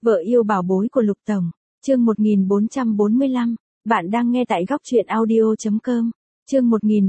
Vợ yêu bảo bối của Lục Tổng, chương 1445, bạn đang nghe tại góc truyện audio.com, chương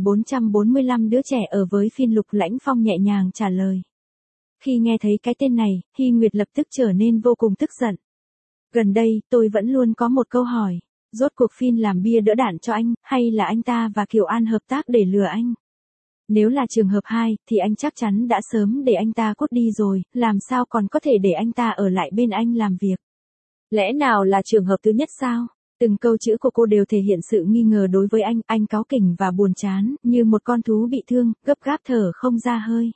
1445 đứa trẻ ở với Phin. Lục Lãnh Phong nhẹ nhàng trả lời. Khi nghe thấy cái tên này, Hy Nguyệt lập tức trở nên vô cùng tức giận. Gần đây, tôi vẫn luôn có một câu hỏi, rốt cuộc Phin làm bia đỡ đạn cho anh, hay là anh ta và Kiều An hợp tác để lừa anh? Nếu là trường hợp 2, thì anh chắc chắn đã sớm để anh ta cút đi rồi, làm sao còn có thể để anh ta ở lại bên anh làm việc? Lẽ nào là trường hợp thứ nhất sao? Từng câu chữ của cô đều thể hiện sự nghi ngờ đối với anh cáu kỉnh và buồn chán, như một con thú bị thương, gấp gáp thở không ra hơi.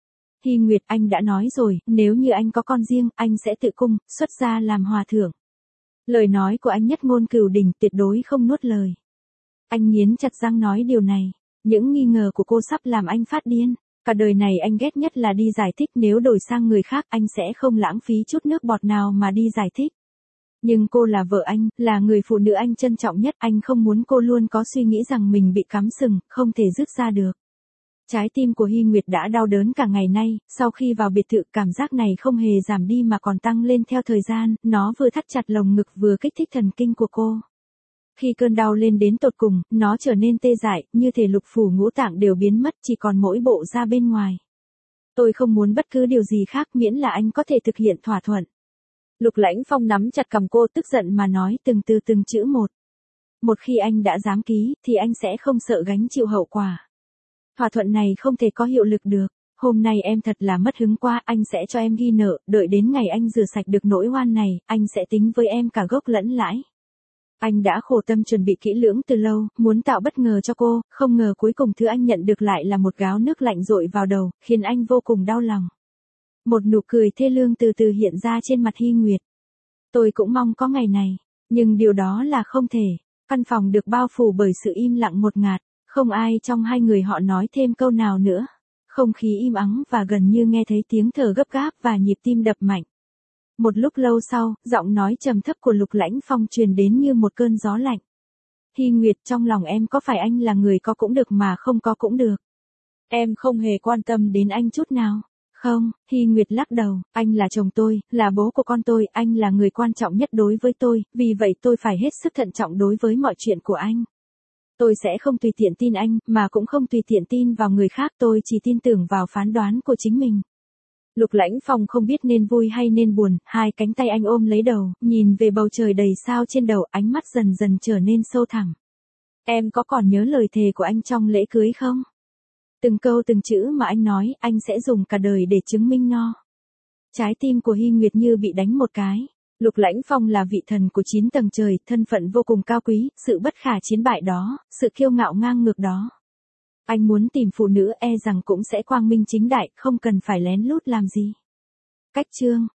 Hy Nguyệt, anh đã nói rồi, nếu như anh có con riêng, anh sẽ tự cung, xuất gia làm hòa thượng. Lời nói của anh nhất ngôn cửu đỉnh, tuyệt đối không nuốt lời. Anh nghiến chặt răng nói điều này. Những nghi ngờ của cô sắp làm anh phát điên. Cả đời này anh ghét nhất là đi giải thích, nếu đổi sang người khác anh sẽ không lãng phí chút nước bọt nào mà đi giải thích. Nhưng cô là vợ anh, là người phụ nữ anh trân trọng nhất, anh không muốn cô luôn có suy nghĩ rằng mình bị cắm sừng, không thể dứt ra được. Trái tim của Hy Nguyệt đã đau đớn cả ngày nay, sau khi vào biệt thự cảm giác này không hề giảm đi mà còn tăng lên theo thời gian, nó vừa thắt chặt lồng ngực vừa kích thích thần kinh của cô. Khi cơn đau lên đến tột cùng, nó trở nên tê dại, như thể lục phủ ngũ tạng đều biến mất, chỉ còn mỗi bộ da bên ngoài. Tôi không muốn bất cứ điều gì khác miễn là anh có thể thực hiện thỏa thuận. Lục Lãnh Phong nắm chặt cằm cô, tức giận mà nói từng từ từng chữ một. Một khi anh đã dám ký, thì anh sẽ không sợ gánh chịu hậu quả. Thỏa thuận này không thể có hiệu lực được. Hôm nay em thật là mất hứng quá, anh sẽ cho em ghi nợ, đợi đến ngày anh rửa sạch được nỗi oan này, anh sẽ tính với em cả gốc lẫn lãi. Anh đã khổ tâm chuẩn bị kỹ lưỡng từ lâu, muốn tạo bất ngờ cho cô, không ngờ cuối cùng thứ anh nhận được lại là một gáo nước lạnh dội vào đầu, khiến anh vô cùng đau lòng. Một nụ cười thê lương từ từ hiện ra trên mặt Hy Nguyệt. Tôi cũng mong có ngày này, nhưng điều đó là không thể. Căn phòng được bao phủ bởi sự im lặng ngột ngạt, không ai trong hai người họ nói thêm câu nào nữa. Không khí im ắng và gần như nghe thấy tiếng thở gấp gáp và nhịp tim đập mạnh. Một lúc lâu sau, giọng nói trầm thấp của Lục Lãnh Phong truyền đến như một cơn gió lạnh. Hy Nguyệt, trong lòng em có phải anh là người có cũng được mà không có cũng được? Em không hề quan tâm đến anh chút nào. Không, Hy Nguyệt lắc đầu, anh là chồng tôi, là bố của con tôi, anh là người quan trọng nhất đối với tôi, vì vậy tôi phải hết sức thận trọng đối với mọi chuyện của anh. Tôi sẽ không tùy tiện tin anh, mà cũng không tùy tiện tin vào người khác, tôi chỉ tin tưởng vào phán đoán của chính mình. Lục Lãnh Phong không biết nên vui hay nên buồn, hai cánh tay anh ôm lấy đầu, nhìn về bầu trời đầy sao trên đầu, ánh mắt dần dần trở nên sâu thẳm. Em có còn nhớ lời thề của anh trong lễ cưới không? Từng câu từng chữ mà anh nói, anh sẽ dùng cả đời để chứng minh nó. Trái tim của Hy Nguyệt như bị đánh một cái. Lục Lãnh Phong là vị thần của 9 tầng trời, thân phận vô cùng cao quý, sự bất khả chiến bại đó, sự kiêu ngạo ngang ngược đó. Anh muốn tìm phụ nữ e rằng cũng sẽ quang minh chính đại, không cần phải lén lút làm gì. Cách chương